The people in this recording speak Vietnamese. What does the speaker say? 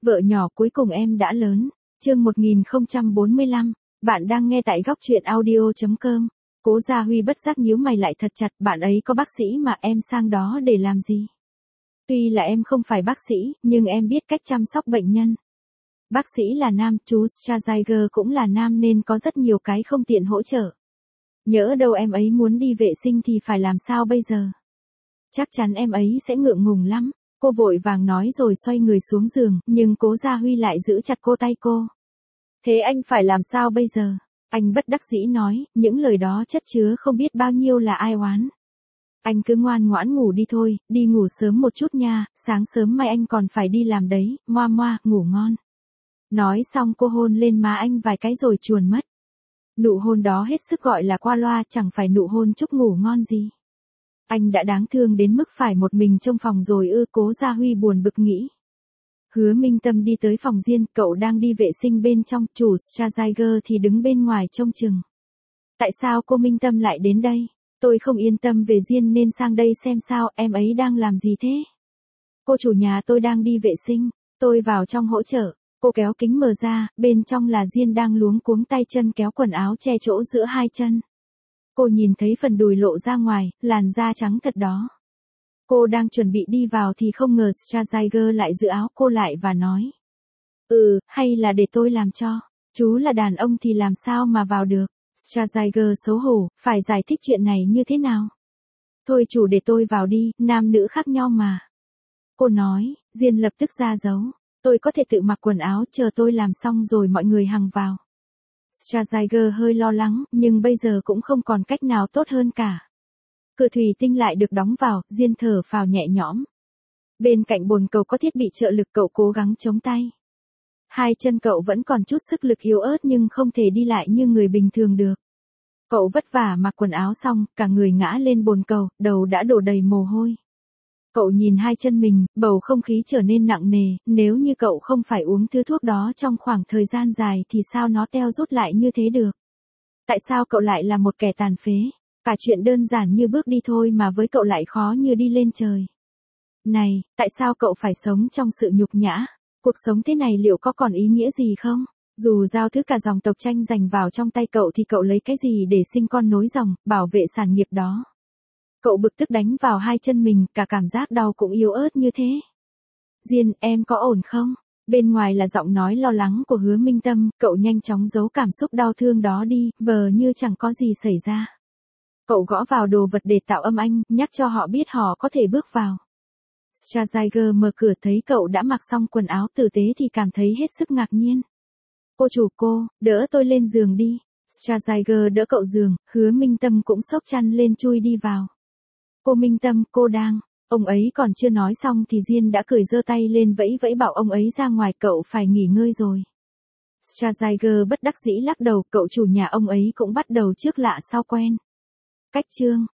Vợ nhỏ cuối cùng em đã lớn. Chương 1045, bạn đang nghe tại góc truyện audio.com. Cố Gia Huy bất giác nhíu mày lại thật chặt, bạn ấy có bác sĩ mà em sang đó để làm gì? Tuy là em không phải bác sĩ, nhưng em biết cách chăm sóc bệnh nhân. Bác sĩ là nam, chú Schwarzenegger cũng là nam nên có rất nhiều cái không tiện hỗ trợ. Nhỡ đâu em ấy muốn đi vệ sinh thì phải làm sao bây giờ? Chắc chắn em ấy sẽ ngượng ngùng lắm. Cô vội vàng nói rồi xoay người xuống giường, nhưng Cố Gia Huy lại giữ chặt cô tay cô. Thế anh phải làm sao bây giờ? Anh bất đắc dĩ nói, những lời đó chất chứa không biết bao nhiêu là ai oán. Anh cứ ngoan ngoãn ngủ đi thôi, đi ngủ sớm một chút nha, sáng sớm mai anh còn phải đi làm đấy, moa moa, ngủ ngon. Nói xong cô hôn lên má anh vài cái rồi chuồn mất. Nụ hôn đó hết sức gọi là qua loa, chẳng phải nụ hôn chúc ngủ ngon gì. Anh đã đáng thương đến mức phải một mình trong phòng rồi ư? Cố Gia Huy buồn bực nghĩ. Hứa Minh Tâm đi tới phòng riêng, cậu đang đi vệ sinh bên trong, chủ Schwarzenegger thì đứng bên ngoài trông chừng. Tại sao cô Minh Tâm lại đến đây? Tôi không yên tâm về Diên nên sang đây xem sao, em ấy đang làm gì thế? Cô chủ nhà tôi đang đi vệ sinh, tôi vào trong hỗ trợ. Cô kéo kính mở ra, bên trong là Diên đang luống cuống tay chân kéo quần áo che chỗ giữa hai chân. Cô nhìn thấy phần đùi lộ ra ngoài, làn da trắng thật đó. Cô đang chuẩn bị đi vào thì không ngờ Schwarzenegger lại giữ áo cô lại và nói. Hay là để tôi làm cho, chú là đàn ông thì làm sao mà vào được. Schwarzenegger xấu hổ, phải giải thích chuyện này như thế nào? Thôi chủ để tôi vào đi, nam nữ khác nhau mà. Cô nói, Diên lập tức ra dấu. Tôi có thể tự mặc quần áo, chờ tôi làm xong rồi mọi người hằng vào. Schwarzenegger hơi lo lắng, nhưng bây giờ cũng không còn cách nào tốt hơn cả. Cửa thủy tinh lại được đóng vào, Diên thở phào nhẹ nhõm. Bên cạnh bồn cầu có thiết bị trợ lực, cậu cố gắng chống tay. Hai chân cậu vẫn còn chút sức lực yếu ớt nhưng không thể đi lại như người bình thường được. Cậu vất vả mặc quần áo xong, cả người ngã lên bồn cầu, đầu đã đổ đầy mồ hôi. Cậu nhìn hai chân mình, bầu không khí trở nên nặng nề, nếu như cậu không phải uống thứ thuốc đó trong khoảng thời gian dài thì sao nó teo rút lại như thế được? Tại sao cậu lại là một kẻ tàn phế? Cả chuyện đơn giản như bước đi thôi mà với cậu lại khó như đi lên trời. Này, tại sao cậu phải sống trong sự nhục nhã? Cuộc sống thế này liệu có còn ý nghĩa gì không? Dù giao thứ cả dòng tộc tranh giành vào trong tay cậu thì cậu lấy cái gì để sinh con nối dòng, bảo vệ sản nghiệp đó? Cậu bực tức đánh vào hai chân mình, cả cảm giác đau cũng yếu ớt như thế. Diên, em có ổn không? Bên ngoài là giọng nói lo lắng của Hứa Minh Tâm, cậu nhanh chóng giấu cảm xúc đau thương đó đi, vờ như chẳng có gì xảy ra. Cậu gõ vào đồ vật để tạo âm thanh, nhắc cho họ biết họ có thể bước vào. Schwarzenegger mở cửa thấy cậu đã mặc xong quần áo tử tế thì cảm thấy hết sức ngạc nhiên. Cô chủ, cô, đỡ tôi lên giường đi. Schwarzenegger đỡ cậu giường, Hứa Minh Tâm cũng xốc chăn lên chui đi vào. Cô Minh Tâm, cô đang. Ông ấy còn chưa nói xong thì Diên đã cười giơ tay lên vẫy vẫy bảo ông ấy ra ngoài, cậu phải nghỉ ngơi rồi. Schwarzenegger bất đắc dĩ lắc đầu, cậu chủ nhà ông ấy cũng bắt đầu trước lạ sau quen. Cách chương